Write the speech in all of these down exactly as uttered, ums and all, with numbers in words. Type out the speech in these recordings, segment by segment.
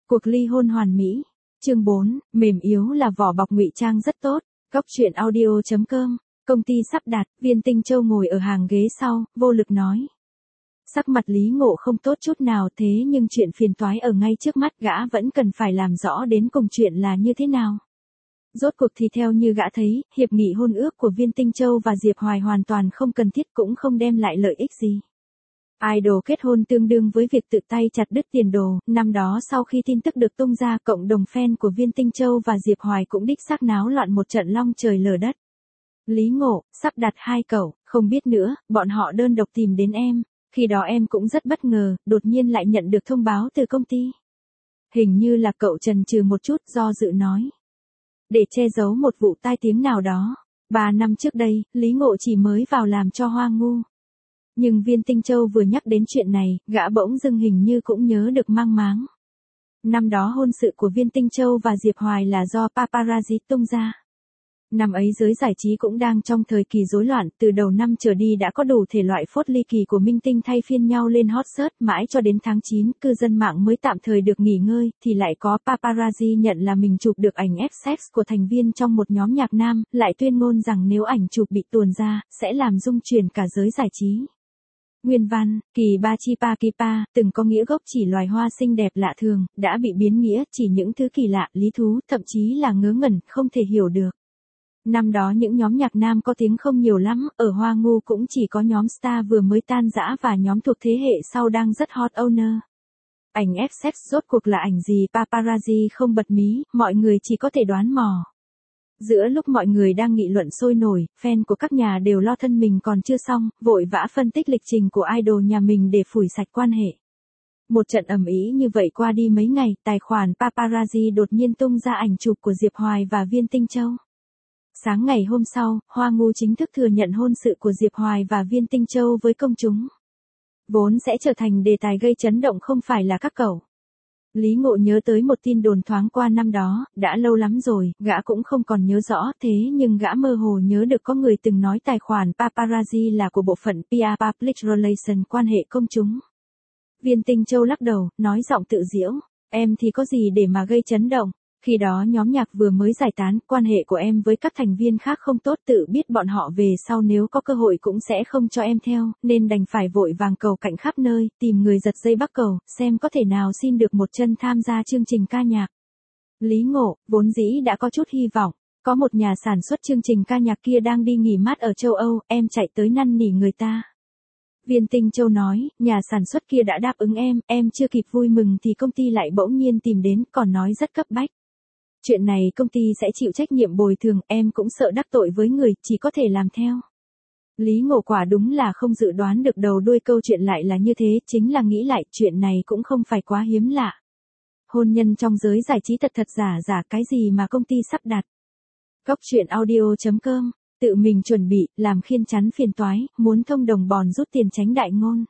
Cuộc ly hôn hoàn mỹ. Chương bốn, mềm yếu là vỏ bọc ngụy trang rất tốt. Góc truyện audio chấm com. Công ty sắp đặt, Viên Tinh Châu ngồi ở hàng ghế sau, vô lực nói. Sắc mặt Lý Ngộ không tốt chút nào, thế nhưng chuyện phiền toái ở ngay trước mắt, gã vẫn cần phải làm rõ đến cùng chuyện là như thế nào. Rốt cuộc thì theo như gã thấy, hiệp nghị hôn ước của Viên Tinh Châu và Diệp Hoài hoàn toàn không cần thiết, cũng không đem lại lợi ích gì. Idol kết hôn tương đương với việc tự tay chặt đứt tiền đồ. Năm đó sau khi tin tức được tung ra, cộng đồng fan của Viên Tinh Châu và Diệp Hoài cũng đích xác náo loạn một trận long trời lở đất. Lý Ngộ, sắp đặt hai cậu, không biết nữa, bọn họ đơn độc tìm đến em. Khi đó em cũng rất bất ngờ, đột nhiên lại nhận được thông báo từ công ty. Hình như là cậu chần chừ một chút, do dự nói. Để che giấu một vụ tai tiếng nào đó. Ba năm trước đây, Lý Ngộ chỉ mới vào làm cho Hoa Ngu. Nhưng Viên Tinh Châu vừa nhắc đến chuyện này, gã bỗng dưng hình như cũng nhớ được mang máng. Năm đó hôn sự của Viên Tinh Châu và Diệp Hoài là do paparazzi tung ra. Năm ấy giới giải trí cũng đang trong thời kỳ rối loạn, từ đầu năm trở đi đã có đủ thể loại phốt ly kỳ của minh tinh thay phiên nhau lên hot search, mãi cho đến tháng chín, cư dân mạng mới tạm thời được nghỉ ngơi, thì lại có paparazzi nhận là mình chụp được ảnh ép sex của thành viên trong một nhóm nhạc nam, lại tuyên ngôn rằng nếu ảnh chụp bị tuồn ra, sẽ làm rung chuyển cả giới giải trí. Nguyên văn, kỳ ba chi pa kipa, từng có nghĩa gốc chỉ loài hoa xinh đẹp lạ thường, đã bị biến nghĩa chỉ những thứ kỳ lạ, lý thú, thậm chí là ngớ ngẩn, không thể hiểu được. Năm đó những nhóm nhạc nam có tiếng không nhiều lắm, ở Hoa Ngu cũng chỉ có nhóm star vừa mới tan rã và nhóm thuộc thế hệ sau đang rất hot owner. Ảnh ép sex rốt cuộc là ảnh gì, paparazzi không bật mí, mọi người chỉ có thể đoán mò. Giữa lúc mọi người đang nghị luận sôi nổi, fan của các nhà đều lo thân mình còn chưa xong, vội vã phân tích lịch trình của idol nhà mình để phủi sạch quan hệ. Một trận ầm ĩ như vậy qua đi mấy ngày, tài khoản paparazzi đột nhiên tung ra ảnh chụp của Diệp Hoài và Viên Tinh Châu. Sáng ngày hôm sau, Hoa Ngu chính thức thừa nhận hôn sự của Diệp Hoài và Viên Tinh Châu với công chúng. Vốn sẽ trở thành đề tài gây chấn động không phải là các cậu. Lý Ngộ nhớ tới một tin đồn thoáng qua năm đó, đã lâu lắm rồi, gã cũng không còn nhớ rõ, thế nhưng gã mơ hồ nhớ được có người từng nói tài khoản paparazzi là của bộ phận pê e Public Relations quan hệ công chúng. Viên Tinh Châu lắc đầu, nói giọng tự giễu, em thì có gì để mà gây chấn động. Khi đó nhóm nhạc vừa mới giải tán, quan hệ của em với các thành viên khác không tốt, tự biết bọn họ về sau nếu có cơ hội cũng sẽ không cho em theo, nên đành phải vội vàng cầu cạnh khắp nơi, tìm người giật dây bắt cầu, xem có thể nào xin được một chân tham gia chương trình ca nhạc. Lý Ngộ, vốn dĩ đã có chút hy vọng, có một nhà sản xuất chương trình ca nhạc kia đang đi nghỉ mát ở châu Âu, em chạy tới năn nỉ người ta. Viên Tinh Châu nói, nhà sản xuất kia đã đáp ứng em, em chưa kịp vui mừng thì công ty lại bỗng nhiên tìm đến, còn nói rất cấp bách. Chuyện này công ty sẽ chịu trách nhiệm bồi thường, em cũng sợ đắc tội với người, chỉ có thể làm theo. Lý Ngộ quả đúng là không dự đoán được đầu đuôi câu chuyện lại là như thế, chính là nghĩ lại, chuyện này cũng không phải quá hiếm lạ. Hôn nhân trong giới giải trí thật thật giả giả, cái gì mà công ty sắp đặt. Góc truyện audio chấm com, tự mình chuẩn bị, làm khiên chắn phiền toái, muốn thông đồng bòn rút tiền tránh đại ngôn.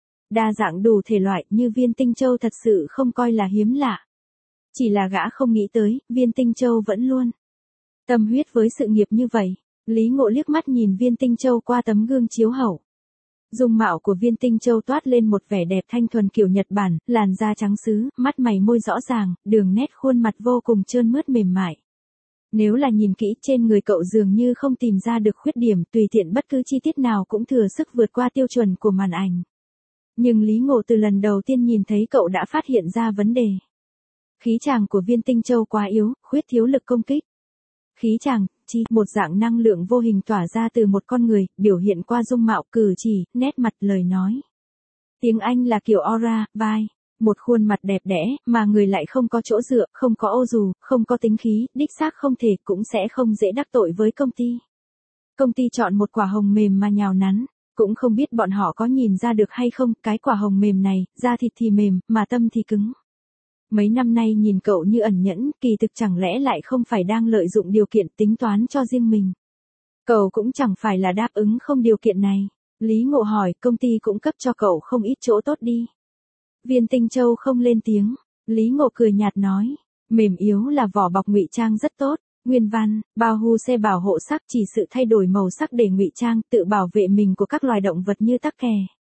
Đa dạng đủ thể loại như Viên Tinh Châu thật sự không coi là hiếm lạ. Chỉ là gã không nghĩ tới, Viên Tinh Châu vẫn luôn tâm huyết với sự nghiệp như vậy. Lý Ngộ liếc mắt nhìn Viên Tinh Châu qua tấm gương chiếu hậu. Dung mạo của Viên Tinh Châu toát lên một vẻ đẹp thanh thuần kiểu Nhật Bản, làn da trắng sứ, mắt mày môi rõ ràng, đường nét khuôn mặt vô cùng trơn mướt mềm mại. Nếu là nhìn kỹ, trên người cậu dường như không tìm ra được khuyết điểm, tùy tiện bất cứ chi tiết nào cũng thừa sức vượt qua tiêu chuẩn của màn ảnh. Nhưng Lý Ngộ từ lần đầu tiên nhìn thấy cậu đã phát hiện ra vấn đề. Khí chàng của Viên Tinh Châu quá yếu, khuyết thiếu lực công kích. Khí chàng, chi, một dạng năng lượng vô hình tỏa ra từ một con người, biểu hiện qua dung mạo, cử chỉ, nét mặt, lời nói. Tiếng Anh là kiểu aura, vibe, một khuôn mặt đẹp đẽ, mà người lại không có chỗ dựa, không có ô dù, không có tính khí, đích xác không thể, cũng sẽ không dễ đắc tội với công ty. Công ty chọn một quả hồng mềm mà nhào nắn, cũng không biết bọn họ có nhìn ra được hay không, cái quả hồng mềm này, da thịt thì mềm, mà tâm thì cứng. Mấy năm nay nhìn cậu như ẩn nhẫn, kỳ thực chẳng lẽ lại không phải đang lợi dụng điều kiện tính toán cho riêng mình. Cậu cũng chẳng phải là đáp ứng không điều kiện này. Lý Ngộ hỏi, công ty cũng cấp cho cậu không ít chỗ tốt đi. Viên Tinh Châu không lên tiếng. Lý Ngộ cười nhạt nói, mềm yếu là vỏ bọc ngụy trang rất tốt. Nguyên văn, bao hu xe bảo hộ sắc chỉ sự thay đổi màu sắc để ngụy trang, tự bảo vệ mình của các loài động vật như tắc kè.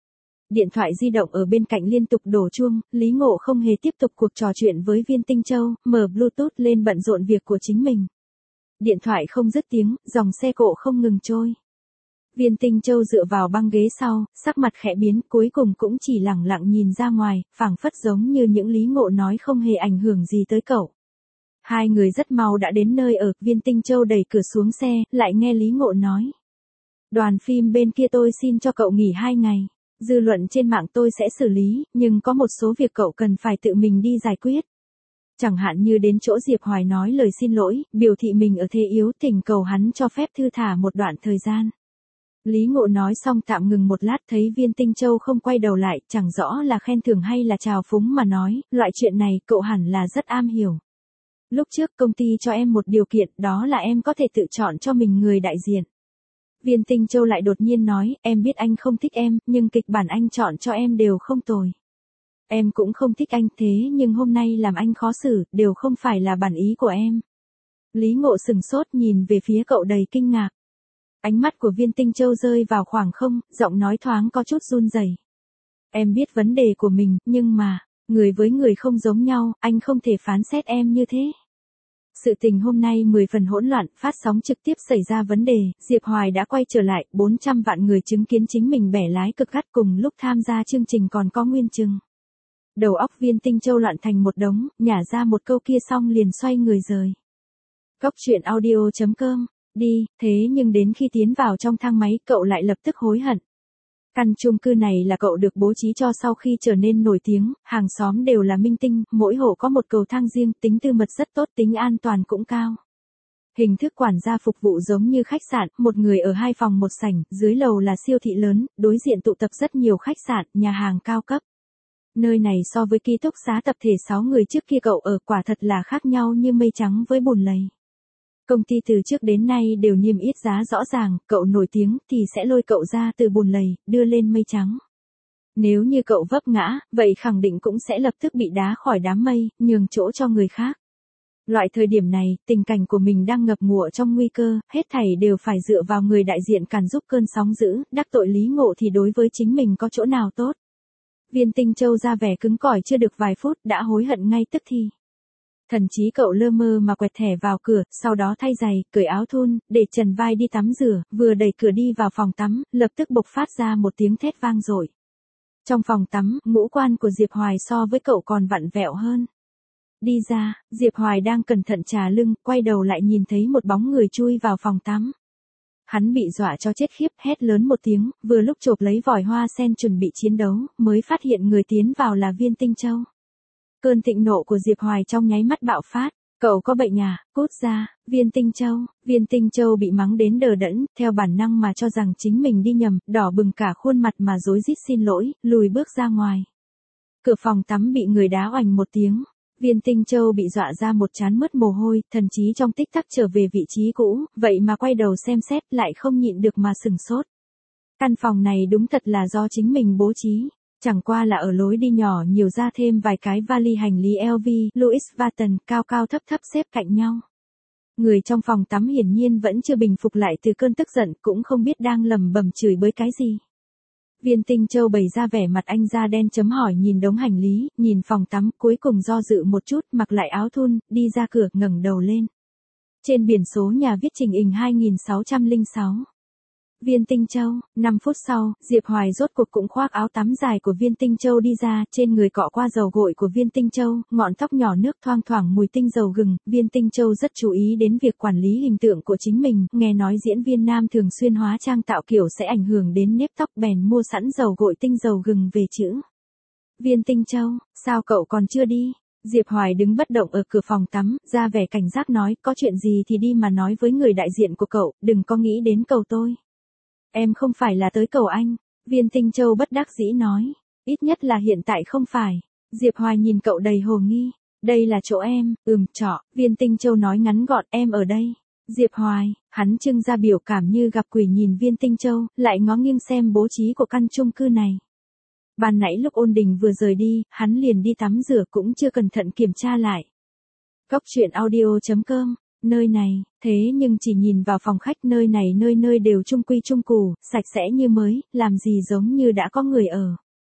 Điện thoại di động ở bên cạnh liên tục đổ chuông, Lý Ngộ không hề tiếp tục cuộc trò chuyện với Viên Tinh Châu, mở Bluetooth lên bận rộn việc của chính mình. Điện thoại không dứt tiếng, dòng xe cộ không ngừng trôi. Viên Tinh Châu dựa vào băng ghế sau, sắc mặt khẽ biến, cuối cùng cũng chỉ lẳng lặng nhìn ra ngoài, phảng phất giống như những Lý Ngộ nói không hề ảnh hưởng gì tới cậu. Hai người rất mau đã đến nơi ở, Viên Tinh Châu đẩy cửa xuống xe, lại nghe Lý Ngộ nói. Đoàn phim bên kia tôi xin cho cậu nghỉ hai ngày. Dư luận trên mạng tôi sẽ xử lý, nhưng có một số việc cậu cần phải tự mình đi giải quyết. Chẳng hạn như đến chỗ Diệp Hoài nói lời xin lỗi, biểu thị mình ở thế yếu, thỉnh cầu hắn cho phép thư thả một đoạn thời gian. Lý Ngộ nói xong tạm ngừng một lát, thấy Viên Tinh Châu không quay đầu lại, chẳng rõ là khen thưởng hay là trào phúng mà nói, loại chuyện này cậu hẳn là rất am hiểu. Lúc trước công ty cho em một điều kiện, đó là em có thể tự chọn cho mình người đại diện. Viên Tinh Châu lại đột nhiên nói, em biết anh không thích em, nhưng kịch bản anh chọn cho em đều không tồi. Em cũng không thích anh thế nhưng hôm nay làm anh khó xử, đều không phải là bản ý của em. Lý Ngộ sừng sốt nhìn về phía cậu đầy kinh ngạc. Ánh mắt của Viên Tinh Châu rơi vào khoảng không, giọng nói thoáng có chút run rẩy. Em biết vấn đề của mình, nhưng mà, người với người không giống nhau, anh không thể phán xét em như thế. Sự tình hôm nay mười phần hỗn loạn, phát sóng trực tiếp xảy ra vấn đề, Diệp Hoài đã quay trở lại, bốn trăm vạn người chứng kiến chính mình bẻ lái cực gắt, cùng lúc tham gia chương trình còn có Nguyên Trừng. Đầu óc Viên Tinh Châu loạn thành một đống, nhả ra một câu kia xong liền xoay người rời. Cốc truyện audio chấm com, đi, thế nhưng đến khi tiến vào trong thang máy, cậu lại lập tức hối hận. Căn chung cư này là cậu được bố trí cho sau khi trở nên nổi tiếng, hàng xóm đều là minh tinh, mỗi hộ có một cầu thang riêng, tính tư mật rất tốt, tính an toàn cũng cao. Hình thức quản gia phục vụ giống như khách sạn, một người ở hai phòng một sảnh, dưới lầu là siêu thị lớn, đối diện tụ tập rất nhiều khách sạn, nhà hàng cao cấp. Nơi này so với ký túc xá tập thể sáu người trước kia cậu ở quả thật là khác nhau như mây trắng với bùn lầy. Công ty từ trước đến nay đều niêm yết giá rõ ràng, cậu nổi tiếng thì sẽ lôi cậu ra từ bùn lầy, đưa lên mây trắng. Nếu như cậu vấp ngã, vậy khẳng định cũng sẽ lập tức bị đá khỏi đám mây, nhường chỗ cho người khác. Loại thời điểm này, tình cảnh của mình đang ngập ngụa trong nguy cơ, hết thảy đều phải dựa vào người đại diện càn giúp cơn sóng dữ, đắc tội Lý Ngộ thì đối với chính mình có chỗ nào tốt. Viên Tinh Châu ra vẻ cứng cỏi chưa được vài phút đã hối hận ngay tức thì. Thần chí cậu lơ mơ mà quẹt thẻ vào cửa, sau đó thay giày, cởi áo thun, để trần vai đi tắm rửa, vừa đẩy cửa đi vào phòng tắm, lập tức bộc phát ra một tiếng thét vang dội. Trong phòng tắm, ngũ quan của Diệp Hoài so với cậu còn vặn vẹo hơn. Đi ra, Diệp Hoài đang cẩn thận trà lưng, quay đầu lại nhìn thấy một bóng người chui vào phòng tắm. Hắn bị dọa cho chết khiếp, hét lớn một tiếng, vừa lúc chộp lấy vòi hoa sen chuẩn bị chiến đấu, mới phát hiện người tiến vào là Viên Tinh Châu. Cơn thịnh nộ của Diệp Hoài trong nháy mắt bạo phát, cậu có bệnh à, cút ra, Viên Tinh Châu, Viên Tinh Châu bị mắng đến đờ đẫn, theo bản năng mà cho rằng chính mình đi nhầm, đỏ bừng cả khuôn mặt mà rối rít xin lỗi, lùi bước ra ngoài. Cửa phòng tắm bị người đá oành một tiếng, Viên Tinh Châu bị dọa ra một trán mướt mồ hôi, thần trí trong tích tắc trở về vị trí cũ, vậy mà quay đầu xem xét lại không nhịn được mà sừng sốt. Căn phòng này đúng thật là do chính mình bố trí. Chẳng qua là ở lối đi nhỏ nhiều ra thêm vài cái vali hành lý L V, Louis Vuitton, cao cao thấp thấp xếp cạnh nhau. Người trong phòng tắm hiển nhiên vẫn chưa bình phục lại từ cơn tức giận, cũng không biết đang lầm bầm chửi bới cái gì. Viên Tinh Châu bày ra vẻ mặt anh da đen chấm hỏi nhìn đống hành lý, nhìn phòng tắm, cuối cùng do dự một chút, mặc lại áo thun, đi ra cửa, ngẩng đầu lên. Trên biển số nhà viết Trình Ình hai nghìn sáu trăm lẻ sáu. Viên Tinh Châu, năm phút sau, Diệp Hoài rốt cuộc cũng khoác áo tắm dài của Viên Tinh Châu đi ra, trên người cọ qua dầu gội của Viên Tinh Châu, ngọn tóc nhỏ nước thoang thoảng mùi tinh dầu gừng, Viên Tinh Châu rất chú ý đến việc quản lý hình tượng của chính mình, nghe nói diễn viên nam thường xuyên hóa trang tạo kiểu sẽ ảnh hưởng đến nếp tóc bèn mua sẵn dầu gội tinh dầu gừng về chữ. Viên Tinh Châu, sao cậu còn chưa đi? Diệp Hoài đứng bất động ở cửa phòng tắm, ra vẻ cảnh giác nói, có chuyện gì thì đi mà nói với người đại diện của cậu, đừng có nghĩ đến cầu tôi. Em không phải là tới cầu anh, Viên Tinh Châu bất đắc dĩ nói, ít nhất là hiện tại không phải. Diệp Hoài nhìn cậu đầy hồ nghi, đây là chỗ em, ừm, trọ, Viên Tinh Châu nói ngắn gọn, em ở đây. Diệp Hoài, hắn trưng ra biểu cảm như gặp quỷ nhìn Viên Tinh Châu, lại ngó nghiêng xem bố trí của căn chung cư này. Ban nãy lúc Ôn Đình vừa rời đi, hắn liền đi tắm rửa cũng chưa cẩn thận kiểm tra lại. Cốc truyện audio chấm com, nơi này, thế nhưng chỉ nhìn vào phòng khách nơi này nơi nơi đều chung quy chung củ, sạch sẽ như mới, làm gì giống như đã có người ở.